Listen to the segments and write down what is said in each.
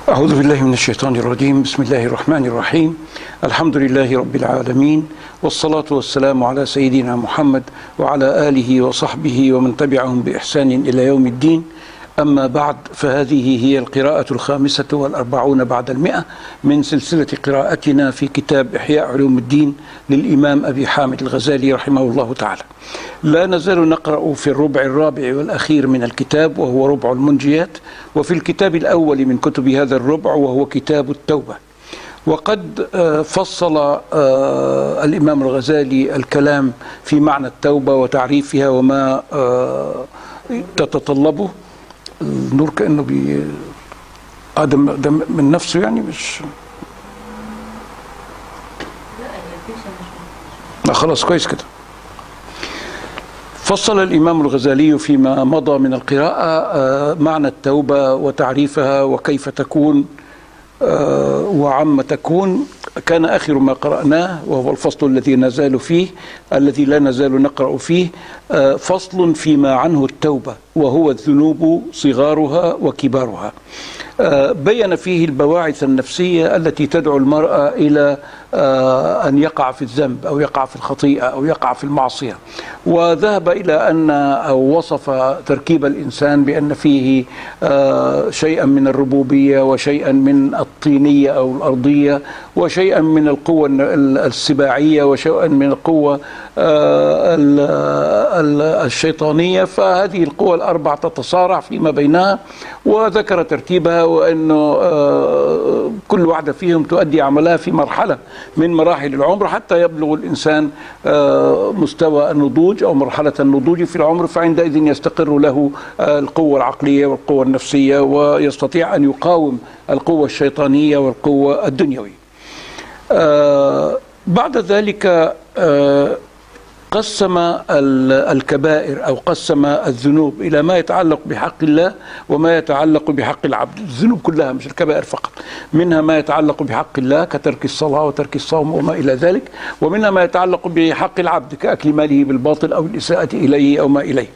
أعوذ بالله من الشيطان الرجيم. بسم الله الرحمن الرحيم. الحمد لله رب العالمين، والصلاة والسلام على سيدنا محمد وعلى آله وصحبه ومن تبعهم بإحسان إلى يوم الدين. أما بعد، فهذه هي القراءة 45 بعد 100 من سلسلة قراءتنا في كتاب إحياء علوم الدين للإمام أبي حامد الغزالي رحمه الله تعالى. لا نزال نقرأ في الربع الرابع والأخير من الكتاب، وهو ربع المنجيات، وفي الكتاب الأول من كتب هذا الربع وهو كتاب التوبة. وقد فصل الإمام الغزالي الكلام في معنى التوبة وتعريفها وما تتطلبه. النور كأنه ده من نفسه، يعني مش خلاص كويس كده. فصل الإمام الغزالي فيما مضى من القراءة معنى التوبة وتعريفها وكيف تكون وعما تكون. كان آخر ما قرأناه وهو الفصل الذي نزال فيه، الذي لا نزال نقرأ فيه، فصل فيما عنه التوبة، وهو الذنوب صغارها وكبارها. بين فيه البواعث النفسية التي تدعو المرأة إلى أن يقع في الذنب أو يقع في الخطيئة أو يقع في المعصية، وذهب إلى أن أو وصف تركيب الإنسان بأن فيه شيئا من الربوبية وشيئا من الطينية أو الأرضية وشيئا من القوة السباعية وشيئا من القوة الشيطانية. فهذه القوى الأربع تتصارع فيما بينها، وذكر ترتيبها، وأنه كل واحدة فيهم تؤدي عملها في مرحلة من مراحل العمر حتى يبلغ الإنسان مستوى النضوج أو مرحلة النضوج في العمر، فعندئذ يستقر له القوة العقلية والقوة النفسية، ويستطيع أن يقاوم القوة الشيطانية والقوة الدنيوية. بعد ذلك قسم الكبائر أو قسم الذنوب إلى ما يتعلق بحق الله وما يتعلق بحق العبد. الذنوب كلها مش الكبائر فقط، منها ما يتعلق بحق الله كترك الصلاة وترك الصوم وما إلى ذلك، ومنها ما يتعلق بحق العبد كأكل ماله بالباطل أو الإساءة إليه أو ما إليه.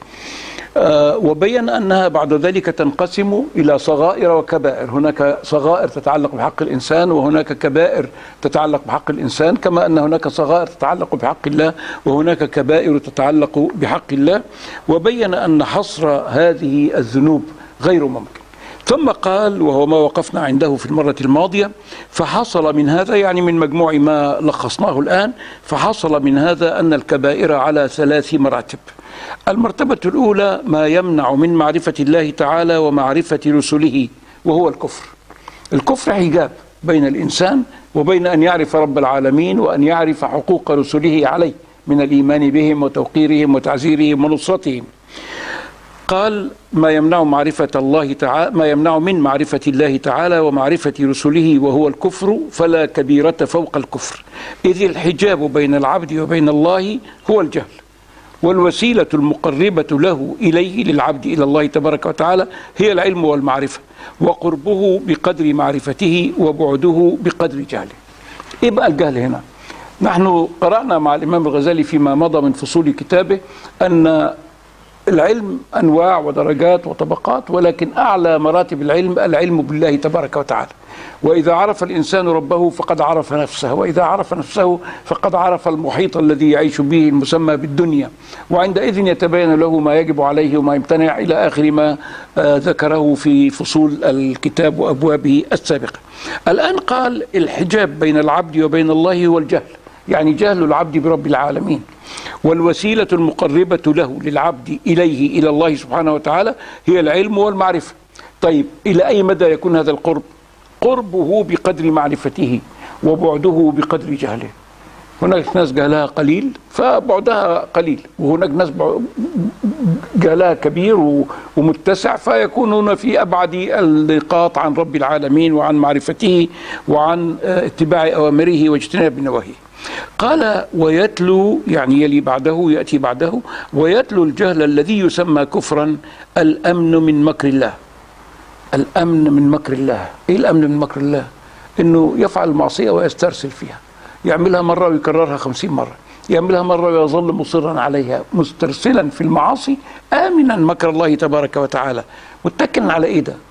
وبين أنها بعد ذلك تنقسم إلى صغائر وكبائر. هناك صغائر تتعلق بحق الإنسان، وهناك كبائر تتعلق بحق الإنسان، كما أن هناك صغائر تتعلق بحق الله وهناك كبائر تتعلق بحق الله. وبين أن حصر هذه الذنوب غير ممكن. ثم قال، وهو ما وقفنا عنده في المرة الماضية، فحصل من هذا، يعني من مجموع ما لخصناه الآن، فحصل من هذا أن الكبائر على 3 مراتب. المرتبة الأولى ما يمنع من معرفة الله تعالى ومعرفة رسله، وهو الكفر. الكفر حجاب بين الإنسان وبين أن يعرف رب العالمين وأن يعرف حقوق رسله عليه من الإيمان بهم وتوقيرهم وتعزيرهم ونصرتهم. قال ما يمنع معرفة الله تعالى، ما يمنع من معرفة الله تعالى ومعرفة رسله وهو الكفر، فلا كبيرة فوق الكفر، إذ الحجاب بين العبد وبين الله هو الجهل، والوسيلة المقربة له إليه للعبد إلى الله تبارك وتعالى هي العلم والمعرفة، وقربه بقدر معرفته وبعده بقدر جهله. إيه بقى الجهل هنا؟ نحن قرأنا مع الإمام الغزالي فيما مضى من فصول كتابه أن العلم أنواع ودرجات وطبقات، ولكن أعلى مراتب العلم بالله تبارك وتعالى. وإذا عرف الإنسان ربه فقد عرف نفسه، وإذا عرف نفسه فقد عرف المحيط الذي يعيش به المسمى بالدنيا، وعندئذ يتبين له ما يجب عليه وما يمتنع إلى آخر ما ذكره في فصول الكتاب وأبوابه السابقة. الآن قال الحجاب بين العبد وبين الله هو الجهل، يعني جهل العبد برب العالمين، والوسيلة المقربة له للعبد إليه إلى الله سبحانه وتعالى هي العلم والمعرفة. طيب إلى أي مدى يكون هذا القرب؟ قربه بقدر معرفته وبعده بقدر جهله. هناك ناس جهلها قليل فبعدها قليل، وهناك ناس جهلها كبير ومتسع فيكونون في أبعد النقاط عن رب العالمين وعن معرفته وعن اتباع أوامره واجتناب نواهيه. قال ويتلو، يعني يلي بعده يأتي بعده، ويتلو الجهل الذي يسمى كفرا الأمن من مكر الله. الأمن من مكر الله. إيه الأمن من مكر الله؟ إنه يفعل المعصية ويسترسل فيها، يعملها مرة ويكررها 50 مرة، يعملها مرة ويظل مصرا عليها مسترسلا في المعاصي، آمنا مكر الله تبارك وتعالى. متكلا على إيه ده؟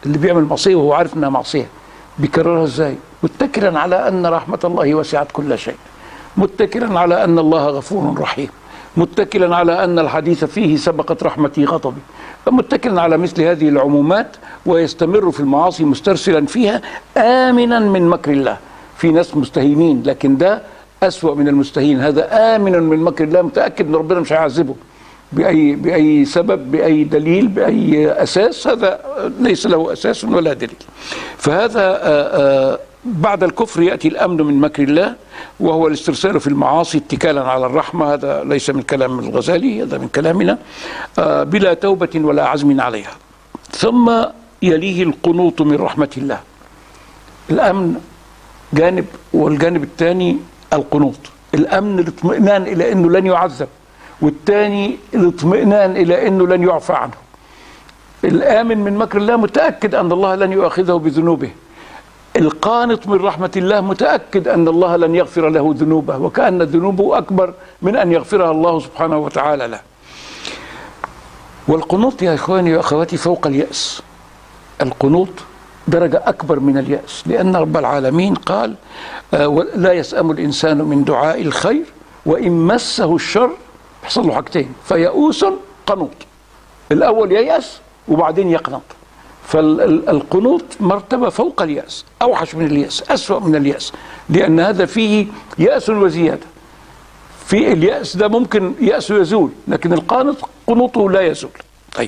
اللي بيعمل معصية وهو عارف انها معصية بيكررها ازاي؟ متكلا على ان رحمة الله وسعت كل شيء، متكلا على ان الله غفور رحيم، متكلا على ان الحديث فيه سبقت رحمتي غضبي، متكلا على مثل هذه العمومات، ويستمر في المعاصي مسترسلا فيها آمنا من مكر الله. في ناس مستهينين، لكن ده أسوأ من المستهين، هذا آمن من مكر الله، متأكد ان ربنا مش هيعذبه بأي سبب، بأي دليل، بأي أساس. هذا ليس له أساس ولا دليل. فهذا بعد الكفر يأتي الأمن من مكر الله، وهو الاسترسال في المعاصي اتكالا على الرحمة. هذا ليس من كلام الغزالي، هذا من كلامنا، بلا توبة ولا عزم عليها. ثم يليه القنوط من رحمة الله. الأمن جانب، والجانب الثاني القنوط. الأمن الاطمئنان إلى أنه لن يعذب، والثاني الاطمئنان إلى أنه لن يعفى عنه. الآمن من مكر الله متأكد أن الله لن يؤاخذه بذنوبه، القانط من رحمة الله متأكد أن الله لن يغفر له ذنوبه، وكأن ذنوبه أكبر من أن يغفرها الله سبحانه وتعالى له. والقنوط يا إخواني وأخواتي فوق اليأس. القنوط درجة أكبر من اليأس، لأن رب العالمين قال لا يسأم الإنسان من دعاء الخير وإن مسه الشر. يحصل له حاجتين، فيئوس قنوط. الأول ييأس وبعدين يقنط. فالقنوط مرتبة فوق اليأس، أوحش من اليأس، أسوأ من اليأس، لأن هذا فيه يأس وزيادة. في اليأس ده ممكن يأسه يزول، لكن القانط قنوطه لا يزول. طيب،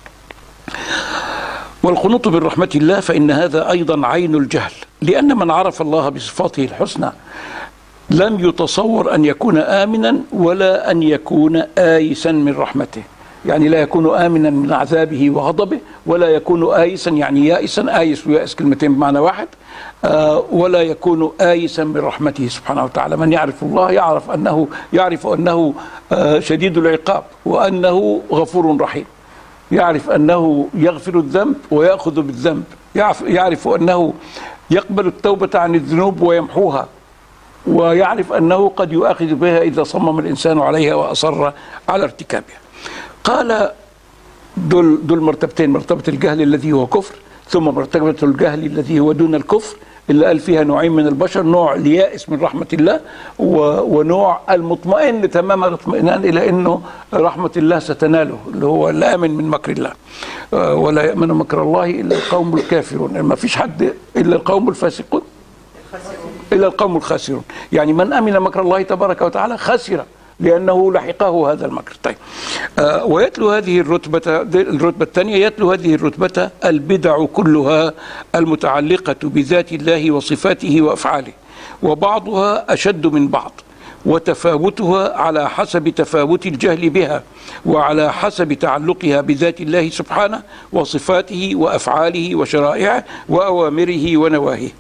والقنوط من رحمة الله فإن هذا أيضا عين الجهل، لأن من عرف الله بصفاته الحسنى لم يتصور أن يكون آمنا ولا أن يكون آيسا من رحمته. يعني لا يكون آمنا من عذابه وغضبه، ولا يكون آيسا يعني يائسا. آيس ويائس كلمتين بمعنى واحد. ولا يكون آيسا من رحمته سبحانه وتعالى. من يعرف الله يعرف أنه شديد العقاب، وأنه غفور رحيم، يعرف أنه يغفر الذنب ويأخذ بالذنب، يعرف أنه يقبل التوبة عن الذنوب ويمحوها، ويعرف أنه قد يؤاخذ بها إذا صمم الإنسان عليها وأصر على ارتكابها. قال دول مرتبتين، مرتبة الجهل الذي هو كفر، ثم مرتبة الجهل الذي هو دون الكفر، اللي قال فيها نوعين من البشر: نوع اليائس من رحمة الله، ونوع المطمئن تمام الاطمئنان إلى أنه رحمة الله ستناله، اللي هو الآمن من مكر الله. ولا يأمن مكر الله إلا القوم الكافرون. ما فيش حد إلا القوم الفاسقون، إلا القوم الخاسرون. يعني من أمن مكر الله تبارك وتعالى خسر، لأنه لحقه هذا المكر. طيب، ويتلو هذه الرتبة الثانية، يتلو هذه الرتبة البدع كلها المتعلقة بذات الله وصفاته وأفعاله، وبعضها أشد من بعض، وتفاوتها على حسب تفاوت الجهل بها، وعلى حسب تعلقها بذات الله سبحانه وصفاته وأفعاله وشرائعه وأوامره ونواهيه.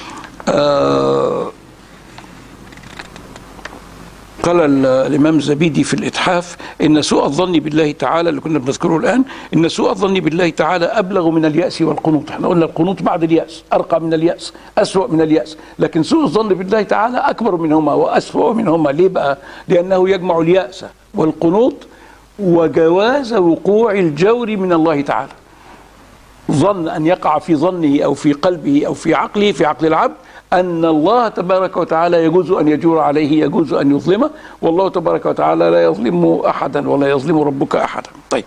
قال الإمام الزبيدي في الإتحاف: إن سوء الظن بالله تعالى، اللي كنا بنذكره الآن، إن سوء الظن بالله تعالى أبلغ من اليأس والقنوط. احنا قلنا القنوط بعد اليأس، أرقى من اليأس، أسوأ من اليأس، لكن سوء الظن بالله تعالى أكبر منهما وأسوأ منهما. ليه بقى؟ لأنه يجمع اليأس والقنوط وجواز وقوع الجور من الله تعالى. ظن أن يقع في ظنه أو في قلبه أو في عقله، في عقل العبد، أن الله تبارك وتعالى يجوز أن يجور عليه، يجوز أن يظلمه، والله تبارك وتعالى لا يظلم أحدا ولا يظلم ربك أحدا. طيب،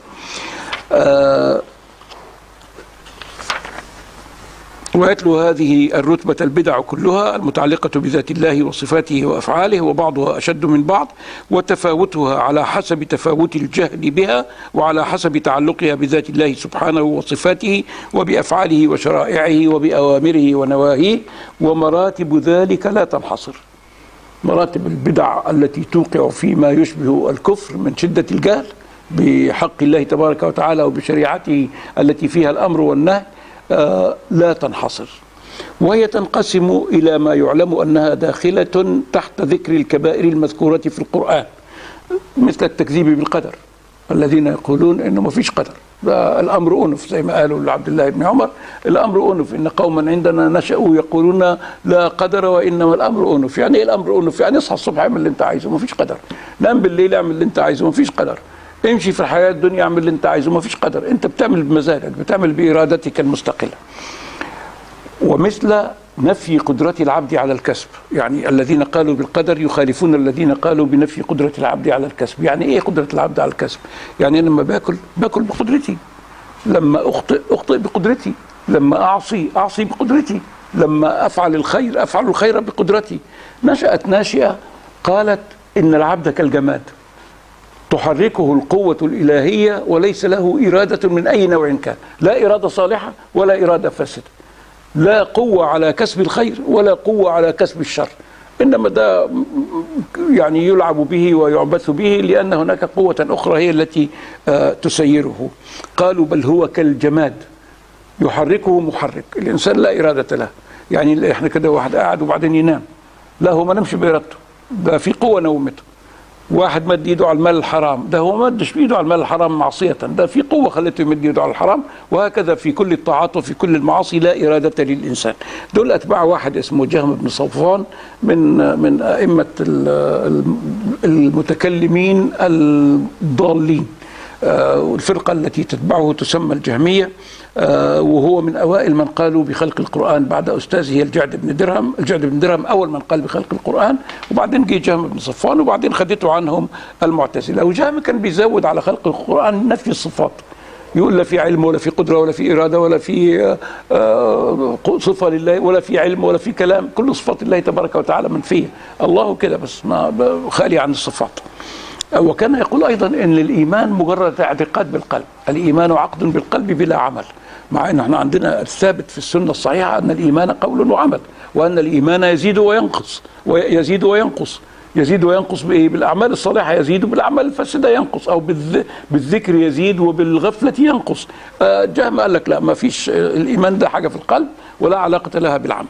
ويتلو هذه الرتبة البدع كلها المتعلقة بذات الله وصفاته وأفعاله، وبعضها أشد من بعض، وتفاوتها على حسب تفاوت الجهل بها، وعلى حسب تعلقها بذات الله سبحانه وصفاته وبأفعاله وشرائعه وبأوامره ونواهيه. ومراتب ذلك لا تنحصر. مراتب البدع التي توقع فيما يشبه الكفر من شدة الجهل بحق الله تبارك وتعالى وبشريعته التي فيها الأمر والنهي لا تنحصر، وهي تنقسم إلى ما يعلم أنها داخلة تحت ذكر الكبائر المذكورة في القرآن، مثل التكذيب بالقدر. الذين يقولون إنه ما فيش قدر، الأمر أنف، زي ما قالوا لعبد الله بن عمر: الأمر أنف، إن قوما عندنا نشأوا يقولون لا قدر وإنما الأمر أنف. يعني إيه الأمر أنف؟ يعني اصحى الصبح اعمل اللي أنت عايزه، ما فيش قدر. نام بالليل اعمل اللي أنت عايزه، ما فيش قدر. امشي في الحياة الدنيا، اعمل اللي انت عايزه، ما فيش قدر، انت بتعمل بمزاجك، بتعمل بإرادتك المستقلة. ومثل نفي قدرة العبد على الكسب، يعني الذين قالوا بالقدر يخالفون الذين قالوا بنفي قدرة العبد على الكسب. يعني ايه قدرة العبد على الكسب؟ يعني أنا لما باكل بقدرتي، لما أخطئ بقدرتي، لما أعصي بقدرتي، لما أفعل الخير بقدرتي. نشأت ناشئة قالت إن العبد كالجماد تحركه القوة الإلهية وليس له إرادة من أي نوع كان، لا إرادة صالحة ولا إرادة فاسدة، لا قوة على كسب الخير ولا قوة على كسب الشر، إنما ده يعني يلعب به ويعبث به، لأن هناك قوة أخرى هي التي تسيره. قالوا بل هو كالجماد يحركه محرك. الإنسان لا إرادة له، يعني إحنا كده واحد قاعد وبعدين ينام، لا هو ما نمشي بإرادته، ده في قوة نومته. واحد مد ايده على المال الحرام، ده هو ما مدش بايده على المال الحرام معصية، ده في قوة خلته يمد ايده على الحرام. وهكذا في كل الطاعات وفي كل المعاصي لا إرادة للإنسان. دول أتباع واحد اسمه جهم بن صفوان من أئمة المتكلمين الضالين. والفرقة التي تتبعه تسمى الجهمية. وهو من أوائل من قالوا بخلق القرآن بعد أستاذه الجعد بن درهم. الجعد بن درهم أول من قال بخلق القرآن، وبعدين جه جهم بن صفوان، وبعدين خدته عنهم المعتزلة. وجهم كان بيزود على خلق القرآن نفي الصفات، يقول لا في علم ولا في قدرة ولا في إرادة ولا في صفة لله ولا في علم ولا في كلام، كل صفات الله تبارك وتعالى منفية. الله كده بس ما خالي عن الصفات. وكان يقول أيضا أن الإيمان مجرد اعتقاد بالقلب، الإيمان عقد بالقلب بلا عمل، مع أن احنا عندنا الثابت في السنة الصحيحة أن الإيمان قول وعمل، وأن الإيمان يزيد وينقص ويزيد وينقص. يزيد وينقص بإيه؟ بالأعمال الصالحة يزيد، وبالأعمال الفاسدة ينقص، أو بالذكر يزيد وبالغفلة ينقص. جهم قال لك لا، ما فيش، الإيمان ده حاجة في القلب ولا علاقة لها بالعمل.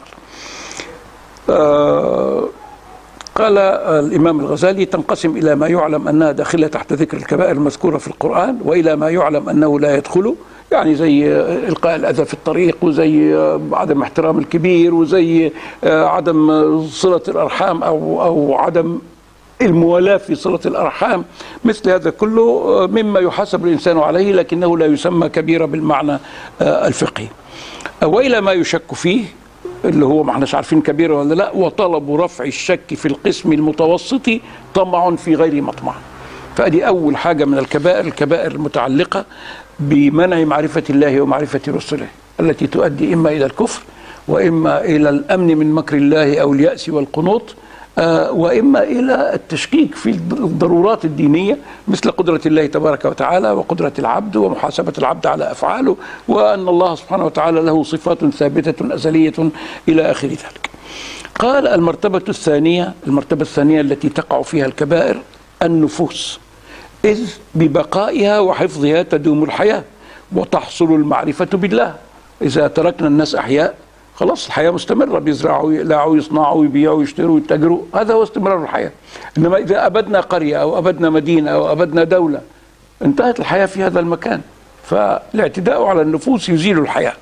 قال الإمام الغزالي تنقسم إلى ما يعلم أنها داخلة تحت ذكر الكبائر المذكورة في القرآن، وإلى ما يعلم أنه لا يدخله، يعني زي إلقاء الأذى في الطريق، وزي عدم احترام الكبير، وزي عدم صلة الأرحام أو عدم الموالاة في صلة الأرحام. مثل هذا كله مما يحاسب الإنسان عليه، لكنه لا يسمى كبيرة بالمعنى الفقهي. وإلى ما يشك فيه، اللي هو ما احناش عارفين كبيرة ولا لا. وطلب رفع الشك في القسم المتوسط طمع في غير مطمع. فأدي أول حاجة من الكبائر، الكبائر المتعلقة بمنع معرفة الله ومعرفة رسله، التي تؤدي إما إلى الكفر، وإما إلى الأمن من مكر الله أو اليأس والقنوط، وإما إلى التشكيك في الضرورات الدينية، مثل قدرة الله تبارك وتعالى وقدرة العبد ومحاسبة العبد على أفعاله، وأن الله سبحانه وتعالى له صفات ثابتة أزلية إلى آخر ذلك. قال المرتبة الثانية التي تقع فيها الكبائر النفوس، إذ ببقائها وحفظها تدوم الحياة وتحصل المعرفة بالله. إذا تركنا الناس أحياء خلاص الحياة مستمرة، بيزرعوا يقلعوا يصنعوا يبيعوا يشتروا يتاجروا، هذا هو استمرار الحياة. إنما إذا أبدنا قرية أو أبدنا مدينة أو أبدنا دولة انتهت الحياة في هذا المكان. فالاعتداء على النفوس يزيل الحياة.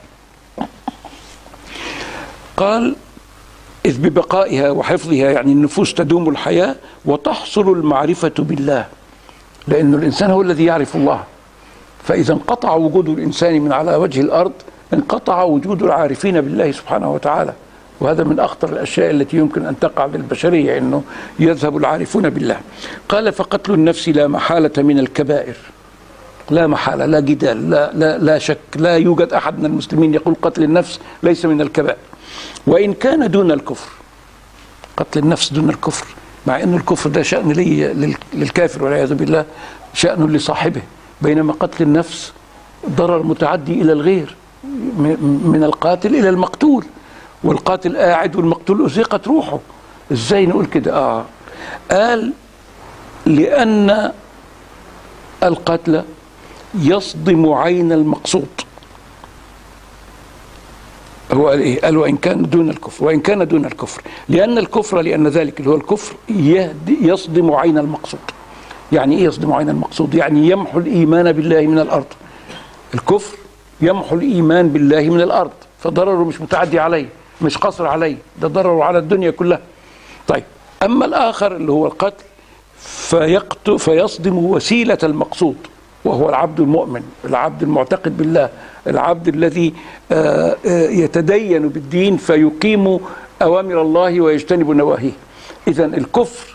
قال إذ ببقائها وحفظها، يعني النفوس تدوم الحياة وتحصل المعرفة بالله، لأن الإنسان هو الذي يعرف الله. فإذا انقطع وجود الإنسان من على وجه الأرض انقطع وجود العارفين بالله سبحانه وتعالى. وهذا من أخطر الأشياء التي يمكن أن تقع للبشرية، أنه يذهب العارفون بالله. قال فقتل النفس لا محالة من الكبائر، لا محالة، لا جدال، لا شك، لا يوجد أحد من المسلمين يقول قتل النفس ليس من الكبائر، وإن كان دون الكفر. قتل النفس دون الكفر، مع أن الكفر ده شأن للكافر والعياذ بالله، شأن لصاحبه، بينما قتل النفس ضرر متعدي إلى الغير، من القاتل إلى المقتول، والقاتل قاعد والمقتول أزيقت روحه. إزاي نقول كده؟ قال لأن القتل يصدم عين المقصود. هو قال إيه؟ قال وإن كان دون الكفر، وإن كان دون الكفر، لأن ذلك اللي هو الكفر يصدم عين المقصود. يعني إيه يصدم عين المقصود؟ يعني يمحو الإيمان بالله من الأرض. الكفر يمحو الإيمان بالله من الأرض، فضرره مش متعدي عليه، مش قصر عليه، ده ضرره على الدنيا كلها. طيب أما الآخر اللي هو القتل فيصدم وسيلة المقصود، وهو العبد المؤمن، العبد المعتقد بالله، العبد الذي يتدين بالدين فيقيم أوامر الله ويجتنب نواهيه. إذن الكفر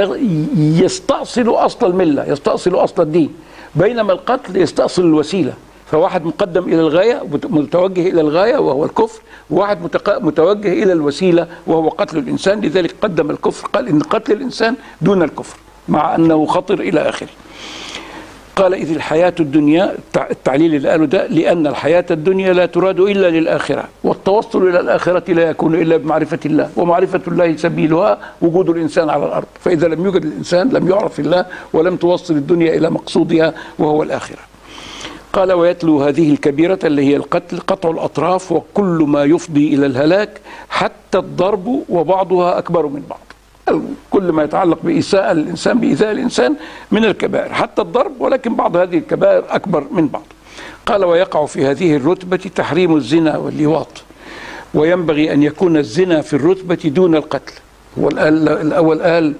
يستأصل أصل الملة، يستأصل أصل الدين، بينما القتل يستأصل الوسيلة. فواحد مقدم إلى الغاية، متوجه إلى الغاية وهو الكفر، وواحد متوجه إلى الوسيلة وهو قتل الإنسان. لذلك قدم الكفر، قال إن قتل الإنسان دون الكفر مع أنه خطر إلى آخره. قال إذ الحياة الدنيا، التعليل اللي قاله ده، لأن الحياة الدنيا لا تراد إلا للآخرة، والتوصل إلى الآخرة لا يكون إلا بمعرفة الله، ومعرفة الله سبيلها وجود الإنسان على الأرض. فإذا لم يوجد الإنسان لم يعرف الله، ولم توصل الدنيا إلى مقصودها وهو الآخرة. قال ويتلو هذه الكبيرة اللي هي القتل، قطع الأطراف وكل ما يفضي إلى الهلاك، حتى الضرب، وبعضها أكبر من بعض. كل ما يتعلق بإساءة الإنسان، بإيذاء الإنسان من الكبائر، حتى الضرب، ولكن بعض هذه الكبائر أكبر من بعض. قال ويقع في هذه الرتبة تحريم الزنا واللواط، وينبغي أن يكون الزنا في الرتبة دون القتل. هو الأول قال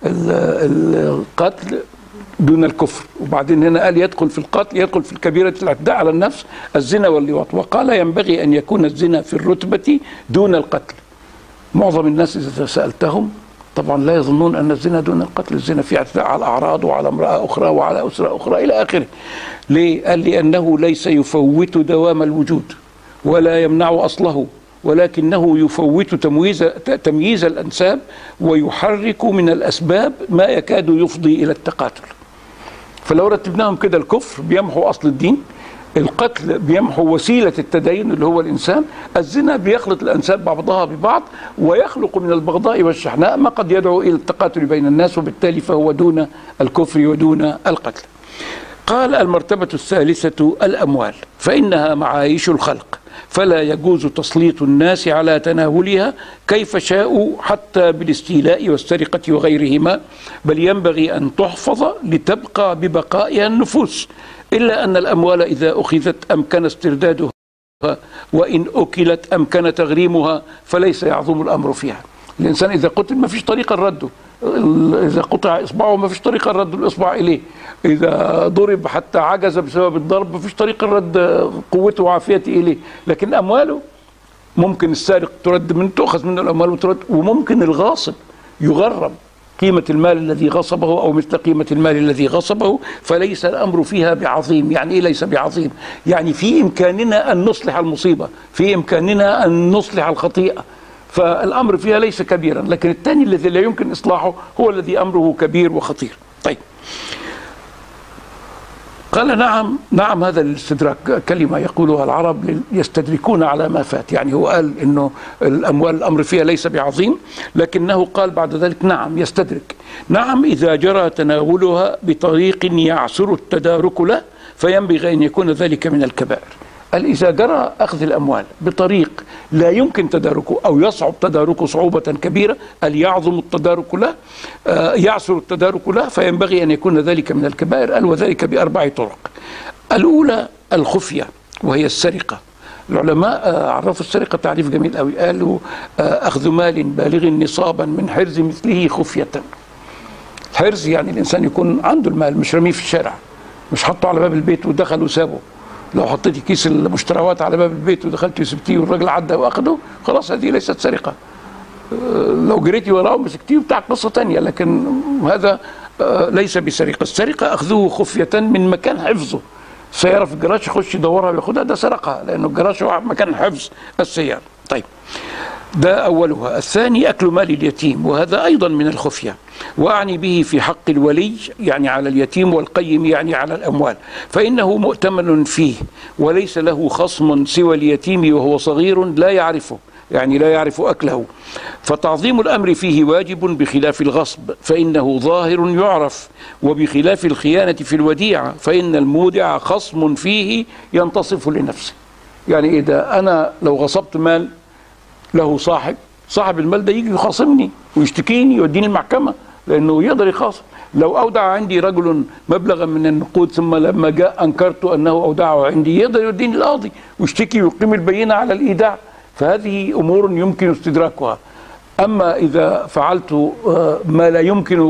القتل دون الكفر، وبعدين هنا قال يدخل في القتل، يدخل في الكبيرة الاعتداء على النفس الزنا واللواط، وقال ينبغي أن يكون الزنا في الرتبة دون القتل. معظم الناس إذا سألتهم طبعا لا يظنون أن الزنا دون القتل، الزنا فيه اعتداء على الأعراض وعلى امرأة أخرى وعلى أسرة أخرى إلى آخره. ليه؟ قال لأنه ليس يفوت دوام الوجود ولا يمنع أصله، ولكنه يفوت تمييز الأنساب، ويحرك من الأسباب ما يكاد يفضي إلى التقاتل. فلو رتبناهم كده، الكفر بيمحو أصل الدين، القتل بيمحو وسيلة التدين اللي هو الإنسان، الزنا بيخلط الأنساب بعضها ببعض ويخلق من البغضاء والشحناء ما قد يدعو إلى التقاتل بين الناس، وبالتالي فهو دون الكفر ودون القتل. قال المرتبة الثالثة الأموال، فإنها معايش الخلق، فلا يجوز تسليط الناس على تناولها كيف شاءوا حتى بالاستيلاء والسرقة وغيرهما، بل ينبغي أن تحفظ لتبقى ببقائها النفوس، إلا أن الأموال إذا أخذت أمكن استردادها، وإن أكلت أمكن تغريمها، فليس يعظم الأمر فيها. الإنسان إذا قتل ما فيش طريقة رده، إذا قطع إصبعه ما فيش طريقة رد الإصبع إليه، إذا ضرب حتى عجز بسبب الضرب ما فيش طريقة رد قوته وعافيته إليه. لكن أمواله ممكن السارق ترد منه، تؤخذ منه الأموال وترد، وممكن الغاصب يغرم قيمة المال الذي غصبه أو مثل قيمة المال الذي غصبه، فليس الأمر فيها بعظيم. يعني إيه ليس بعظيم؟ يعني في إمكاننا أن نصلح المصيبة، في إمكاننا أن نصلح الخطيئة، فالأمر فيها ليس كبيرا. لكن الثاني الذي لا يمكن إصلاحه هو الذي أمره كبير وخطير. طيب، قال نعم هذا الاستدراك كلمة يقولها العرب يستدركون على ما فات. يعني هو قال إنه الأموال الأمر فيها ليس بعظيم، لكنه قال بعد ذلك نعم يستدرك. نعم إذا جرى تناولها بطريق يعسر التدارك له، فينبغي أن يكون ذلك من الكبائر. قال إذا جرى أخذ الأموال بطريق لا يمكن تداركه أو يصعب تداركه صعوبة كبيرة، قال يعظم التدارك له، يعسر التدارك له، فينبغي أن يكون ذلك من الكبائر. قال وذلك بأربع طرق. الأولى الخفية، وهي السرقة. العلماء عرفوا السرقة تعريف جميل قوي، قالوا أخذ مال بالغ نصابا من حرز مثله خفية. الحرز يعني الإنسان يكون عنده المال، مش رميه في الشارع، مش حطه على باب البيت ودخل وسابه. لو حطيتي كيس المشتروات على باب البيت ودخلتي وسبتيه والراجل عدى واخده، خلاص هذه ليست سرقة. لو جريتي وراه ومسكتيه بتاع قصة تانية، لكن هذا ليس بسرقة. السرقة أخذه خفية من مكان حفظه. السيارة في الجراج يخش يدورها وياخدها، ده سرقة، لأنه الجراج هو مكان حفظ السيارة. طيب، ده أولها. الثاني أكل مال اليتيم، وهذا أيضا من الخفية، وأعني به في حق الولي يعني على اليتيم، والقيم يعني على الأموال، فإنه مؤتمن فيه وليس له خصم سوى اليتيم وهو صغير لا يعرفه، يعني لا يعرف أكله، فتعظيم الأمر فيه واجب بخلاف الغصب فإنه ظاهر يعرف، وبخلاف الخيانة في الوديعة فإن المودع خصم فيه ينتصف لنفسه. يعني إذا أنا لو غصبت مال له صاحب المال ده يجي يخاصمني ويشتكيني يوديني المحكمة، لأنه يقدر يخاصم. لو أودع عندي رجل مبلغا من النقود ثم لما جاء أنكرت أنه أودعه عندي، يقدر يوديني القاضي ويشتكي ويقيم البينة على الإيداع. فهذه أمور يمكن استدراكها. أما إذا فعلت ما لا يمكن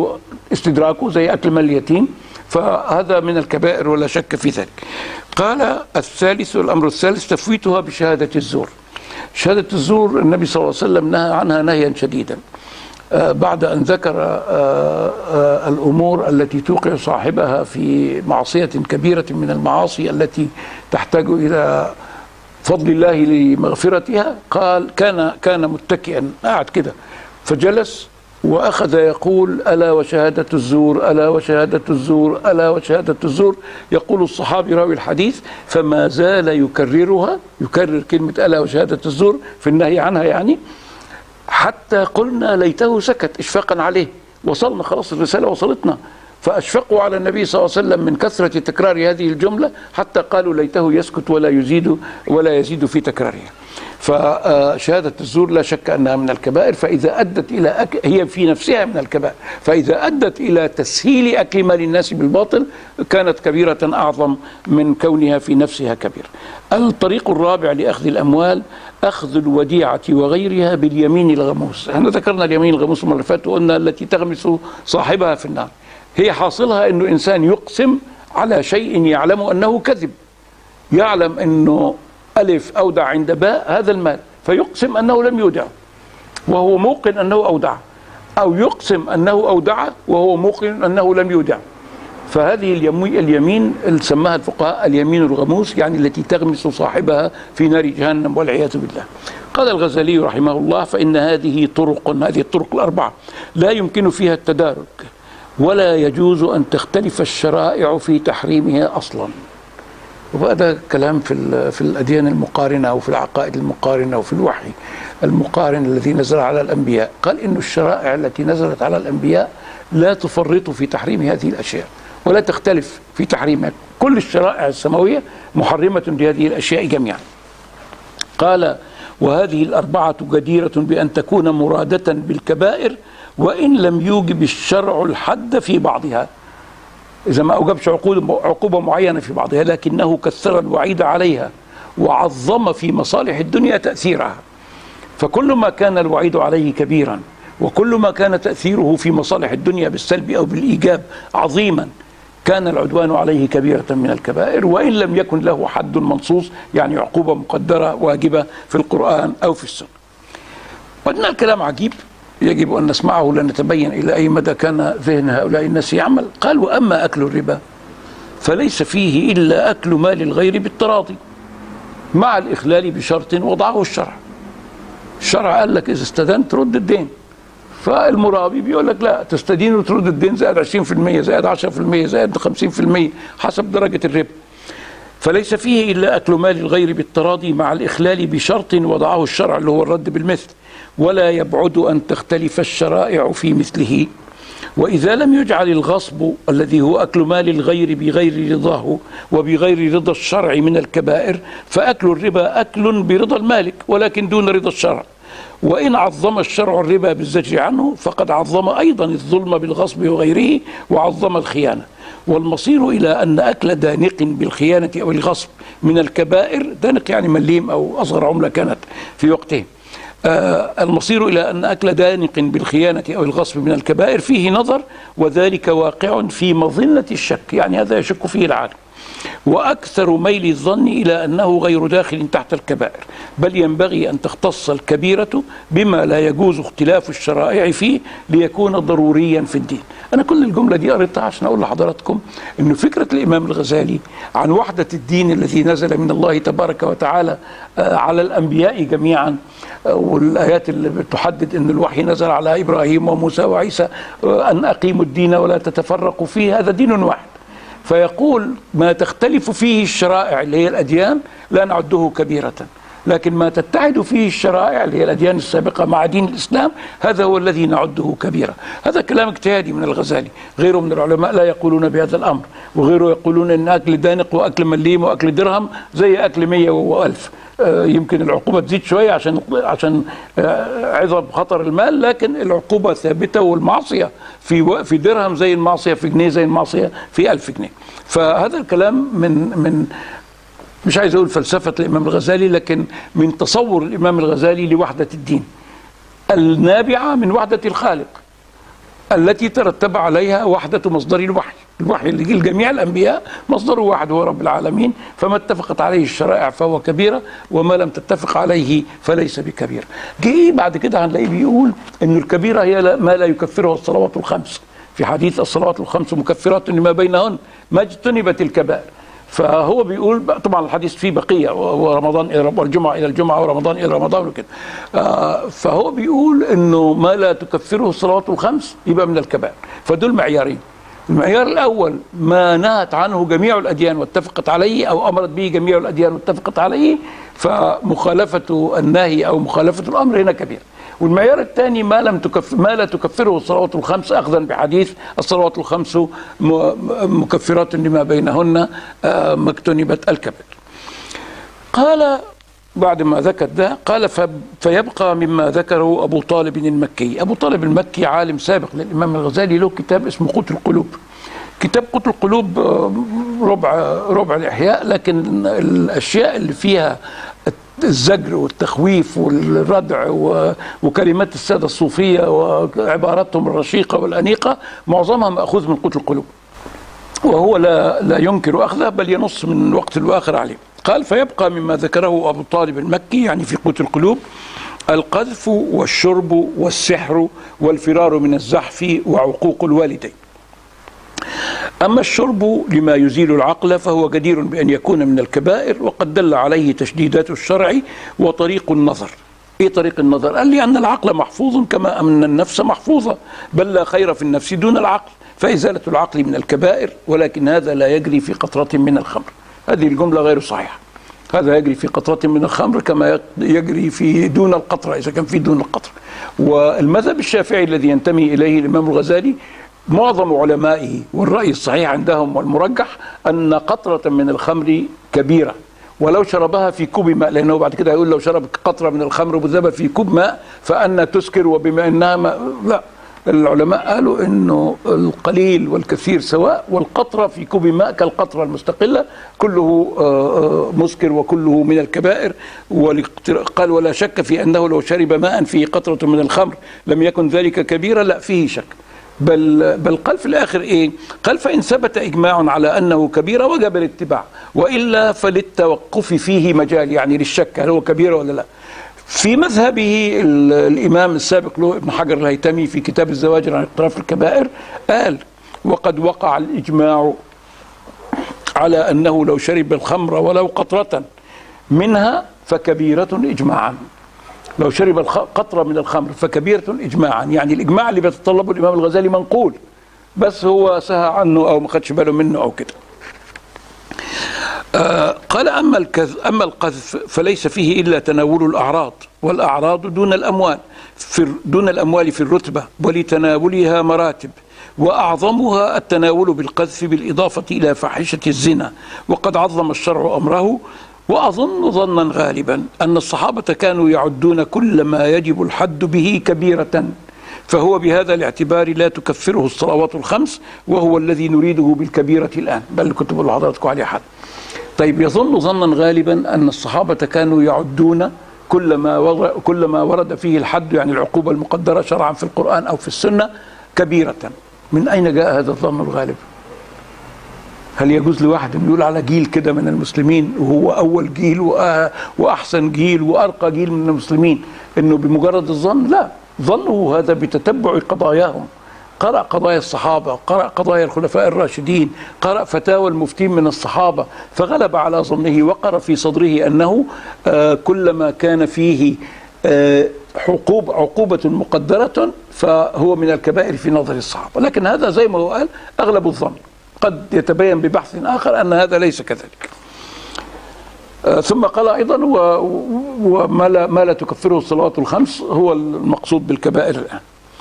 استدراكه زي أكل مال اليتيم، فهذا من الكبائر ولا شك في ذلك. قال الثالث، الأمر الثالث تفويتها بشهادة الزور. شهادة الزور النبي صلى الله عليه وسلم نهى عنها نهيا شديدا، بعد أن ذكر الأمور التي توقع صاحبها في معصية كبيرة من المعاصي التي تحتاج إلى فضل الله لمغفرتها. قال كان متكئا قاعد كده، فجلس وأخذ يقول ألا وشهادة الزور، ألا وشهادة الزور، ألا وشهادة الزور. يقول الصحابي راوي الحديث فما زال يكررها، يكرر كلمة ألا وشهادة الزور في النهي عنها يعني، حتى قلنا ليته سكت إشفاقا عليه. وصلنا خلاص، الرسالة وصلتنا، فأشفقوا على النبي صلى الله عليه وسلم من كثرة تكرار هذه الجملة حتى قالوا ليته يسكت ولا يزيد في تكرارها. فشهادة الزور لا شك أنها من الكبائر، فإذا أدت إلى هي في نفسها من الكبائر، فإذا أدت إلى تسهيل أكل مال الناس بالباطل كانت كبيرة أعظم من كونها في نفسها كبيرة. الطريق الرابع لأخذ الأموال أخذ الوديعة وغيرها باليمين الغموس. احنا ذكرنا اليمين الغموس المرة اللي فاتت وقلنا التي تغمس صاحبها في النار. هي حاصلها أنه إنسان يقسم على شيء يعلم أنه كذب، يعلم أنه ألف أودع عند باء هذا المال، فيقسم أنه لم يودعه وهو موقن أنه أودعه، أو يقسم أنه أودعه وهو موقن أنه لم يودعه. فهذه اليمين اللي سماها الفقهاء اليمين الغموس، يعني التي تغمس صاحبها في نار جهنم والعياذ بالله. قال الغزالي رحمه الله فإن هذه الطرق الأربعة لا يمكن فيها التدارك، ولا يجوز أن تختلف الشرائع في تحريمها أصلا. وهذا كلام في الأديان المقارنة وفي العقائد المقارنة وفي الوحي المقارن الذي نزل على الأنبياء. قال إن الشرائع التي نزلت على الأنبياء لا تفرط في تحريم هذه الأشياء ولا تختلف في تحريمها، كل الشرائع السماوية محرمة لهذه الأشياء جميعا. قال وهذه الأربعة جديرة بأن تكون مرادة بالكبائر وإن لم يوجب الشرع الحد في بعضها، إذا ما أوجبش عقوبة معينة في بعضها، لكنه كثر الوعيد عليها وعظم في مصالح الدنيا تأثيرها. فكل ما كان الوعيد عليه كبيرا وكل ما كان تأثيره في مصالح الدنيا بالسلب أو بالإيجاب عظيما كان العدوان عليه كبيرة من الكبائر، وإن لم يكن له حد منصوص، يعني عقوبة مقدرة واجبة في القرآن أو في السنة. وأن الكلام عجيب يجب أن نسمعه لنتبين إلى أي مدى كان ذهن هؤلاء الناس يعمل. قال وأما أكل الربا فليس فيه إلا أكل مال الغير بالتراضي مع الإخلال بشرط وضعه الشرع. الشرع قال لك إذا استدنت رد الدين، فالمرابي بيقول لك لا، تستدين وترد الدين زائد 20% زائد 10% زائد 50% حسب درجة الربا. فليس فيه إلا أكل مال الغير بالتراضي مع الإخلال بشرط وضعه الشرع اللي هو الرد بالمثل، ولا يبعد أن تختلف الشرائع في مثله. وإذا لم يجعل الغصب الذي هو أكل مال الغير بغير رضاه وبغير رضا الشرع من الكبائر، فأكل الربا أكل برضا المالك ولكن دون رضا الشرع. وإن عظم الشرع الربا بالزجر عنه فقد عظم أيضا الظلم بالغصب وغيره وعظم الخيانة. والمصير إلى أن أكل دانق بالخيانة أو الغصب من الكبائر، دانق يعني مليم أو أصغر عملة كانت في وقته، المصير إلى أن أكل دانق بالخيانة أو الغصب من الكبائر فيه نظر، وذلك واقع في مظنة الشك، يعني هذا يشك فيه العالم. وأكثر ميل الظن إلى أنه غير داخل تحت الكبائر، بل ينبغي أن تختص الكبيرة بما لا يجوز اختلاف الشرائع فيه ليكون ضروريا في الدين. أنا كل الجملة دي قريتها عشان أقول لحضراتكم أن فكرة الإمام الغزالي عن وحدة الدين الذي نزل من الله تبارك وتعالى على الأنبياء جميعا، والآيات اللي بتحدد أن الوحي نزل على إبراهيم وموسى وعيسى أن أقيموا الدين ولا تتفرقوا فيه، هذا دين واحد. فيقول ما تختلف فيه الشرائع اللي هي الأديان لا نعده كبيرة، لكن ما تتحد فيه الشرائع اللي هي الأديان السابقة مع دين الإسلام هذا هو الذي نعده كبيرة. هذا كلام اجتهادي من الغزالي، غيره من العلماء لا يقولون بهذا الأمر، وغيره يقولون أن أكل دانق وأكل مليم وأكل درهم زي أكل 100 و1000. يمكن العقوبة تزيد شوية عشان عظم خطر المال، لكن العقوبة ثابتة، والمعصية في درهم زي المعصية في جنيه زي المعصية في 1000 جنيه. فهذا الكلام من مش عايز أقول فلسفة الإمام الغزالي، لكن من تصور الإمام الغزالي لوحدة الدين النابعة من وحدة الخالق. التي ترتب عليها وحدة مصدر الوحي. الوحي اللي جه لجميع الأنبياء مصدره واحد هو رب العالمين، فما اتفقت عليه الشرائع فهو كبيرة، وما لم تتفق عليه فليس بكبيرة. جه بعد كده هنلاقيه بيقول إن الكبيرة هي ما لا يكفره الصلوات الخمس، في حديث الصلوات الخمس مكفرات لما بينهن ما اجتنبت الكبائر. فهو بيقول طبعا الحديث فيه بقيه، ورمضان والجمعه الى الجمعه ورمضان الى رمضان وكده. فهو بيقول انه ما لا تكفره الصلوات الخمس يبقى من الكبائر. فدول معيارين. المعيار الاول ما نهت عنه جميع الاديان واتفقت عليه، او امرت به جميع الاديان واتفقت عليه، فمخالفه النهي او مخالفه الامر هنا كبيره. والمعيار الثاني ما لا تكفره الصلوات الخمس، اخذا بحديث الصلوات الخمس مكفرات لما بينهن ما اجتنبت الكبائر. قال بعد ما ذكر ده قال فيبقى مما ذكره ابو طالب المكي. ابو طالب المكي عالم سابق للامام الغزالي، له كتاب اسمه قوت القلوب. كتاب قوت القلوب ربع الاحياء، لكن الاشياء اللي فيها الزجر والتخويف والردع وكلمات السادة الصوفية وعباراتهم الرشيقة والأنيقة معظمها مأخوذ من قوت القلوب، وهو لا ينكر أخذه بل ينص من وقت لآخر عليه. قال فيبقى مما ذكره أبو طالب المكي يعني في قوت القلوب القذف والشرب والسحر والفرار من الزحف وعقوق الوالدين. أما الشرب لما يزيل العقل فهو جدير بأن يكون من الكبائر، وقد دل عليه تشديدات الشرع وطريق النظر. إيه طريق النظر؟ قال لي أن العقل محفوظ كما أن النفس محفوظة، بل لا خير في النفس دون العقل، فإزالة العقل من الكبائر، ولكن هذا لا يجري في قطرة من الخمر. هذه الجملة غير صحيحة. هذا يجري في قطرة من الخمر كما يجري في دون القطرة إذا كان في دون القطرة. والمذهب الشافعي الذي ينتمي إليه الإمام الغزالي معظم علمائه والرأي الصحيح عندهم والمرجح أن قطرة من الخمر كبيرة، ولو شربها في كوب ماء، لأنه بعد كده هيقول لو شرب قطرة من الخمر مذابة في كوب ماء فأنها تسكر وبما أنها ماء. لا، العلماء قالوا أنه القليل والكثير سواء، والقطرة في كوب ماء كالقطرة المستقلة كله مسكر وكله من الكبائر. قال ولا شك في أنه لو شرب ماء فيه قطرة من الخمر لم يكن ذلك كبيرة، لا فيه شك. بل قال في الآخر إيه؟ قال فإن ثبت إجماع على أنه كبيرة وجب الاتباع، وإلا فللتوقف فيه مجال، يعني للشك هل هو كبيرة ولا لا. في مذهبه الإمام السابق له ابن حجر الهيتمي في كتاب الزواجر عن اقتراف الكبائر قال وقد وقع الإجماع على أنه لو شرب الخمر ولو قطرة منها فكبيرة إجماعا. لو شرب قطرة من الخمر فكبيرة إجماعا، يعني الإجماع اللي بيتطلبه الإمام الغزالي منقول، بس هو سهى عنه أو ما خدش باله منه أو كده. قال أما القذف فليس فيه إلا تناول الأعراض، والأعراض دون الأموال في الرتبة، ولتناولها مراتب، وأعظمها التناول بالقذف بالإضافة إلى فاحشة الزنا، وقد عظم الشرع أمره. وأظن ظنا غالبا أن الصحابة كانوا يعدون كل ما يجب الحد به كبيرة، فهو بهذا الاعتبار لا تكفره الصلوات الخمس، وهو الذي نريده بالكبيرة الآن، بل كنت بقول لحضراتكم عليه حد. طيب يظن ظنا غالبا أن الصحابة كانوا يعدون كل ما ورد فيه الحد، يعني العقوبة المقدرة شرعا في القرآن أو في السنة كبيرة. من أين جاء هذا الظن الغالب؟ هل يجوز لواحد أن يقول على جيل كده من المسلمين وهو أول جيل وأحسن جيل وأرقى جيل من المسلمين أنه بمجرد الظن؟ لا، ظنه هذا بتتبع قضاياهم. قرأ قضايا الصحابة، قرأ قضايا الخلفاء الراشدين، قرأ فتاوى المفتين من الصحابة، فغلب على ظنه وقر في صدره أنه كلما كان فيه عقوبة مقدرة فهو من الكبائر في نظر الصحابة. لكن هذا زي ما هو قال أغلب الظن، قد يتبين ببحث آخر أن هذا ليس كذلك. ثم قال أيضا وما لا تكفره الصلوات الخمس هو المقصود بالكبائر الآن.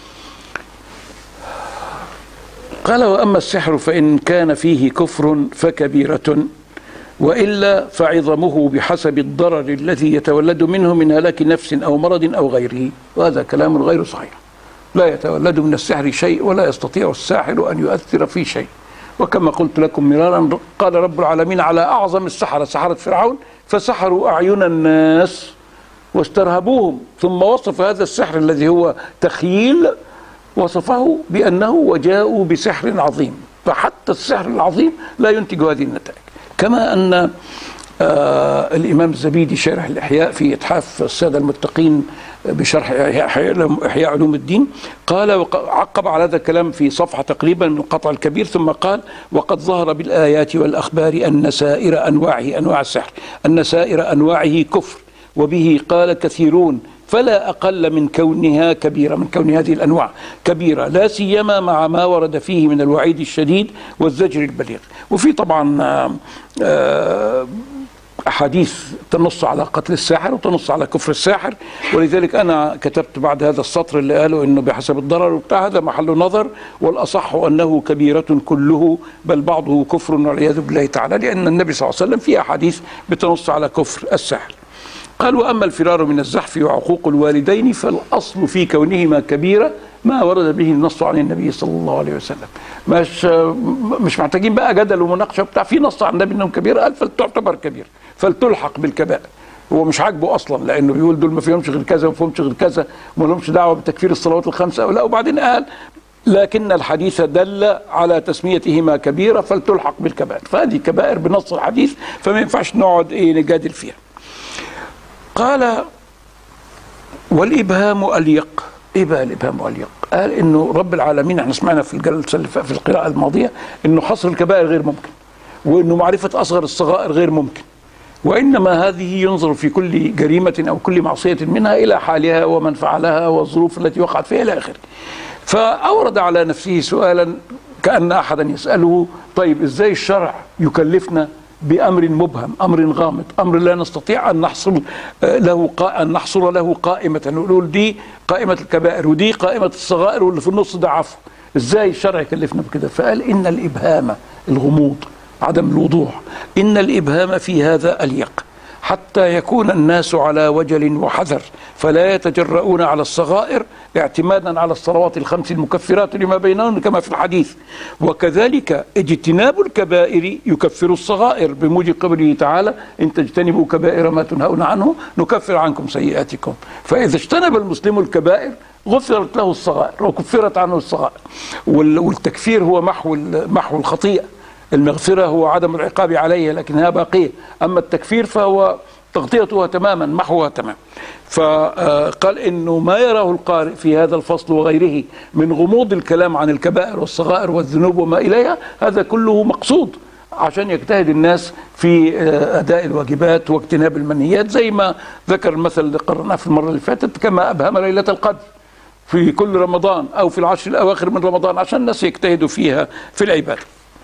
قال وأما السحر فإن كان فيه كفر فكبيرة، وإلا فعظمه بحسب الضرر الذي يتولد منه من هلاك نفس أو مرض أو غيره. وهذا كلام غير صحيح. لا يتولد من السحر شيء، ولا يستطيع الساحر أن يؤثر في شيء. وكما قلت لكم مرارا قال رب العالمين على أعظم السحرة، سحرة فرعون، فسحروا أعين الناس واسترهبوهم، ثم وصف هذا السحر الذي هو تخييل وصفه بأنه وجاءوا بسحر عظيم، فحتى السحر العظيم لا ينتج هذه النتائج. كما أن الإمام الزبيدي شارح الإحياء في إتحاف السادة المتقين بشرح إحياء علوم الدين قال، عقب على هذا الكلام في صفحة تقريبا من القطع الكبير، ثم قال: وقد ظهر بالآيات والأخبار أن سائر أنواعه، أنواع السحر، أن سائر أنواعه كفر، وبه قال كثيرون، فلا أقل من كونها كبيرة، من كون هذه الأنواع كبيرة، لا سيما مع ما ورد فيه من الوعيد الشديد والزجر البليغ. وفي طبعا أحاديث تنص على قتل الساحر وتنص على كفر الساحر، ولذلك أنا كتبت بعد هذا السطر اللي قاله إنه بحسب الضرر وبتاع، هذا محل نظر، والأصح أنه كبيرة كله، بل بعضه كفر والعياذ بالله تعالى، لأن النبي صلى الله عليه وسلم في أحاديث بتنص على كفر الساحر. قال: وأما الفرار من الزحف وعقوق الوالدين فالأصل في كونهما كبيرة ما ورد به النص عن النبي صلى الله عليه وسلم. مش محتاجين بقى جدل ومناقشة بتاع، في نص عن النبي انهم كبيرة، قال فلتعتبر كبيرة، فلتلحق بالكبائر. هو مش عاجبه اصلا، لانه بيقول دول ما فيهمش غير كذا وما فيهمش غير كذا وما لهمش دعوه بتكفير الصلوات الخمسه او لا. وبعدين قال: لكن الحديث دل على تسميتهما كبيرة فلتلحق بالكبائر، فهذه كبائر بنص الحديث، فما ينفعش نقعد نجادل فيها. قال: والإبهام أليق. إيه بقى الإبهام أليق؟ قال إنه رب العالمين، احنا سمعنا في الجلسة في القراءة الماضية إنه حصر الكبائر غير ممكن، وإنه معرفة أصغر الصغائر غير ممكن، وإنما هذه ينظر في كل جريمة أو كل معصية منها إلى حالها ومن فعلها والظروف التي وقعت فيها إلى آخره. فأورد على نفسه سؤالا كأن أحدا يسأله: طيب إزاي الشرع يكلفنا بأمر مبهم، أمر غامض، أمر لا نستطيع أن نحصر له قائمة، نقول دي قائمة الكبائر ودي قائمة الصغائر واللي في النص ده عفو، إزاي الشرع يكلفنا بكده؟ فقال: إن الإبهام، الغموض، عدم الوضوح، إن الإبهام في هذا أليق، حتى يكون الناس على وجل وحذر، فلا يتجرؤون على الصغائر اعتمادا على الصلوات الخمس المكفرات لما بينهن كما في الحديث. وكذلك اجتناب الكبائر يكفر الصغائر، بموجب قوله تعالى: إن تجتنبوا كبائر ما تنهون عنه نكفر عنكم سيئاتكم. فإذا اجتنب المسلم الكبائر غفرت له الصغائر وكفرت عنه الصغائر. والتكفير هو محو الخطيئة، المغفرة هو عدم العقاب عليها لكنها باقية، أما التكفير فهو تغطيتها تماما، محوها تماما. فقال إنه ما يراه القارئ في هذا الفصل وغيره من غموض الكلام عن الكبائر والصغائر والذنوب وما إليها، هذا كله مقصود عشان يجتهد الناس في أداء الواجبات واجتناب المنهيات، زي ما ذكر المثل اللي قررناه في المرة اللي فاتت: كما أبهم ليلة القدر في كل رمضان أو في العشر الأواخر من رمضان، عشان الناس يجتهدوا فيها في العبادة.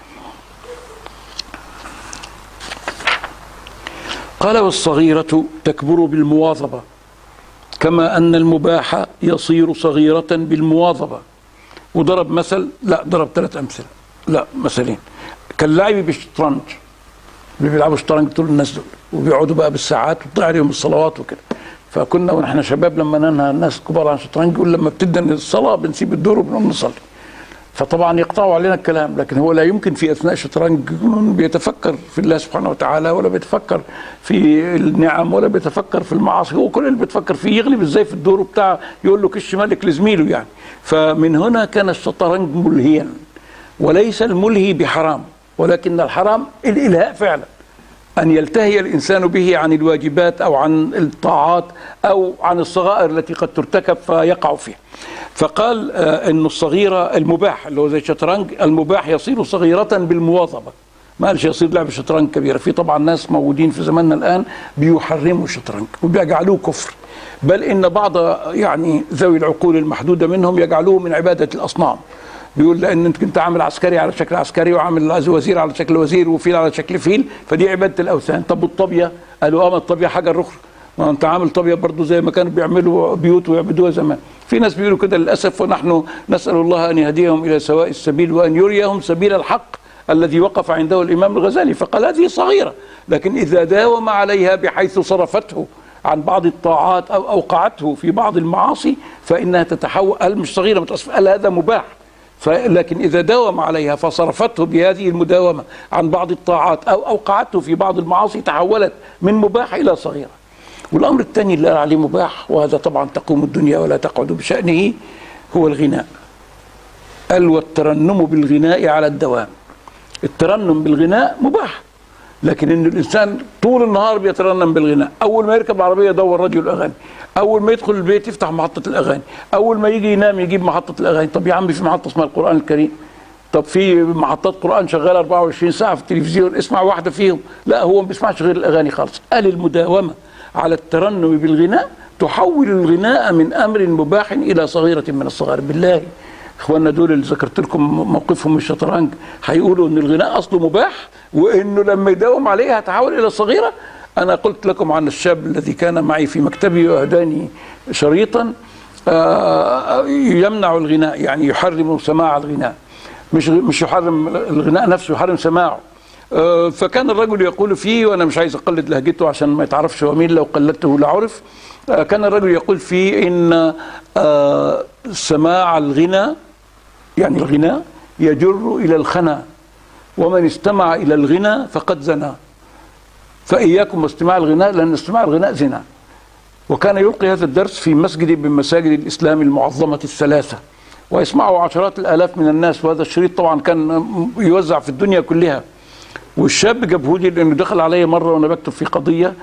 قال: والصغيرة تكبر بالمواظبة، كما أن المباح يصير صغيرة بالمواظبة. وضرب مثل، لا ضرب 3 أمثلة، لا مثلين، كاللعب بالشطرنج، اللي بيلعبوا شطرنج طول الناس دول وبيقعدوا بقى بالساعات وتضيع عليهم الصلوات وكده. فكنا ونحن شباب لما ننهى الناس كبار عن الشطرنج يقول لما بتبدا الصلاة بنسيب الدور وبنقوم نصلي. فطبعا يقطعوا علينا الكلام، لكن هو لا يمكن في أثناء الشطرنج بيتفكر في الله سبحانه وتعالى، ولا بيتفكر في النعم، ولا بيتفكر في المعاصي. هو كل اللي بيتفكر فيه يغلب ازاي في الدور بتاعه، يقول له كش ملك لزميله يعني. فمن هنا كان الشطرنج ملهيا، وليس الملهي بحرام، ولكن الحرام الإلهاء فعلا، أن يلتهي الإنسان به عن الواجبات أو عن الطاعات أو عن الصغائر التي قد ترتكب فيقع فيها. فقال أن الصغيرة المباح اللي هو زي الشطرنج، المباح يصير صغيرة بالمواظبة، ما قالش يصير لعب شطرنج كبيرة. في طبعا ناس موجودين في زماننا الآن بيحرموا الشطرنج وبيجعلوه كفر، بل إن بعض يعني ذوي العقول المحدودة منهم يجعلوه من عبادة الأصنام. بيقول لان انت كنت عامل عسكري على شكل عسكري، وعامل وزير على شكل وزير، وفيل على شكل فيل، فدي عباده الاوثان. طب والطبيه؟ قالوا ما الطبيه حجر اخرى، ما انت عامل طبيه برضه زي ما كانوا بيعملوا بيوت ويعبدوها زمان. في ناس بيقولوا كده للاسف، ونحن نسال الله ان يهديهم الى سواء السبيل وان يريهم سبيل الحق الذي وقف عنده الامام الغزالي. فقال هذه صغيره، لكن اذا داوم عليها بحيث صرفته عن بعض الطاعات او اوقعته في بعض المعاصي فانها تتحول. قال مش صغيره متاسف، قال هذا مباح، لكن إذا داوم عليها فصرفته بهذه المداومة عن بعض الطاعات أو أوقعته في بعض المعاصي تحولت من مباح إلى صغيرة. والأمر الثاني اللي قال عليه مباح، وهذا طبعا تقوم الدنيا ولا تقعد بشأنه، هو الغناء. قال والترنم بالغناء على الدوام. الترنم بالغناء مباح، لكن ان الانسان طول النهار بيترنم بالغناء، اول ما يركب العربيه يدور راديو الاغاني، اول ما يدخل البيت يفتح محطه الاغاني، اول ما يجي ينام يجيب محطه الاغاني. طب يا عم في محطه اسمها القران الكريم، طب في محطات قران شغاله 24 ساعه في التلفزيون، اسمع واحده فيهم. لا، هو ما بيسمعش غير الاغاني خالص. قال المداومه على الترنم بالغناء تحول الغناء من امر مباح الى صغيره من الصغائر. بالله اخواننا دول اللي ذكرت لكم موقفهم من الشطرنج هيقولوا ان الغناء اصله مباح، وانه لما يداوم عليه هتحول الى صغيره. انا قلت لكم عن الشاب الذي كان معي في مكتبي واهداني شريطا يمنع الغناء، يعني يحرم سماع الغناء، مش يحرم الغناء نفسه، يحرم سماعه. فكان الرجل يقول فيه، وانا مش عايز اقلد لهجته عشان ما يتعرفش هو مين، لو قلدته لعرف. كان الرجل يقول فيه ان سماع الغنى، يعني الغناء، يجر الى الخنا، ومن استمع الى الغنى فقد زنى، فاياكم واستماع الغناء لان استماع الغناء زنا. وكان يلقي هذا الدرس في مسجد من مساجد الاسلام المعظمه الثلاثه، ويسمعه عشرات الالاف من الناس، وهذا الشريط طبعا كان يوزع في الدنيا كلها. والشاب جابه لي لانه دخل علي مره وانا بكتب في قضيه،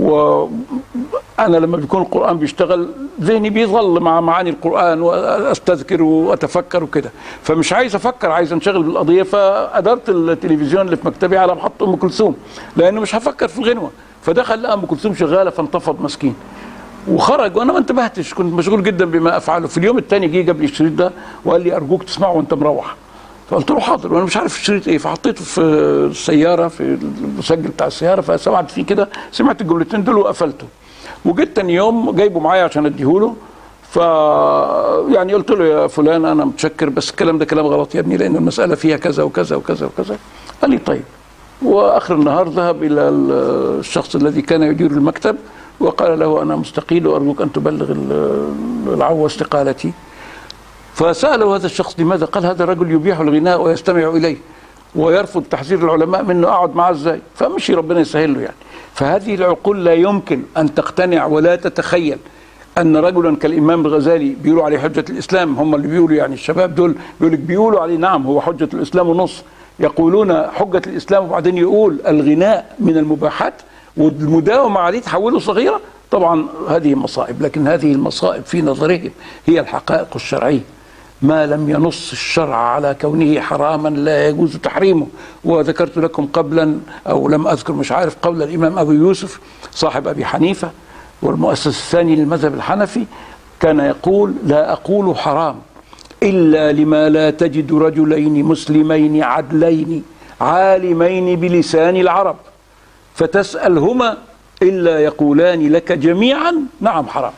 وانا لما بيكون القران بيشتغل ذهني بيظل مع معاني القران واستذكر واتفكر وكده، فمش عايز افكر، عايز انشغل بالقضيه. فادرت التلفزيون اللي في مكتبي على محطه ام كلثوم لانه مش هفكر في الغنوه. فدخل لقى ام كلثوم شغاله فانتفض مسكين وخرج، وانا ما انتبهتش، كنت مشغول جدا بما افعله. في اليوم الثاني جه جاب لي الشريط ده وقال لي ارجوك تسمعه وانت مروح. فقلت له حاضر، وانا مش عارف الشريط ايه، فحطيته في السياره في المسجل بتاع السياره، فسمعت فيه كده، سمعت الجملتين دول وقفلته. وجيت تاني يوم جايبه معايا عشان اديهوله، ف يعني قلت له يا فلان انا متشكر بس الكلام ده كلام غلط يا ابني، لان المساله فيها كذا وكذا وكذا وكذا. قال لي طيب. واخر النهار ذهب الى الشخص الذي كان يدير المكتب وقال له انا مستقيل وارجوك ان تبلغ العو استقالتي. فسأله هذا الشخص لماذا؟ قال هذا الرجل يبيح الغناء ويستمع إليه ويرفض تحذير العلماء منه، أقعد معاه إزاي؟ فمشي ربنا يسهل له يعني. فهذه العقول لا يمكن أن تقتنع ولا تتخيل أن رجلا كالإمام الغزالي بيقولوا عليه حجة الإسلام، هم اللي بيقولوا يعني الشباب دول بيقولوا عليه نعم هو حجة الإسلام ونص، يقولون حجة الإسلام وبعدين يقول الغناء من المباحات والمداومة عليه تحوله صغيرة. طبعا هذه مصائب، لكن هذه المصائب في نظرهم هي الحقائق الشرعية. ما لم ينص الشرع على كونه حراما لا يجوز تحريمه. وذكرت لكم قبلا أو لم أذكر مش عارف قول الإمام أبو يوسف صاحب أبي حنيفة والمؤسس الثاني للمذهب الحنفي، كان يقول لا أقول حرام إلا لما لا تجد رجلين مسلمين عدلين عالمين بلسان العرب فتسألهما إلا يقولان لك جميعا نعم حرام.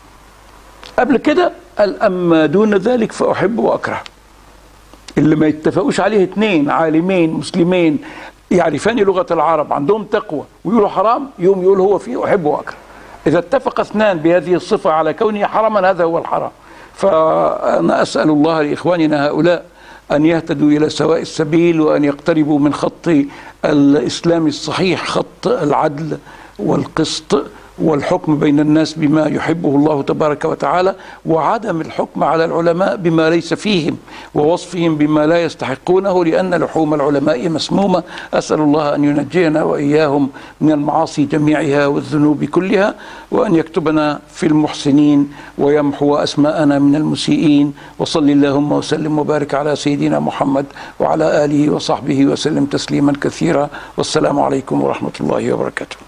قبل كده قال أما دون ذلك فأحب وأكره. اللي ما يتفقوش عليه اثنين عالمين مسلمين يعرفان لغة العرب عندهم تقوى ويقولوا حرام، يوم يقول هو فيه أحب وأكره. إذا اتفق اثنان بهذه الصفة على كونه حراما هذا هو الحرام. فأنا أسأل الله لإخواننا هؤلاء أن يهتدوا إلى سواء السبيل وأن يقتربوا من خط الإسلام الصحيح، خط العدل والقسط والحكم بين الناس بما يحبه الله تبارك وتعالى، وعدم الحكم على العلماء بما ليس فيهم ووصفهم بما لا يستحقونه، لأن لحوم العلماء مسمومة. أسأل الله أن ينجينا وإياهم من المعاصي جميعها والذنوب كلها، وأن يكتبنا في المحسنين ويمحو أسماءنا من المسيئين. وصل اللهم وسلم وبارك على سيدنا محمد وعلى آله وصحبه وسلم تسليما كثيرا. والسلام عليكم ورحمة الله وبركاته.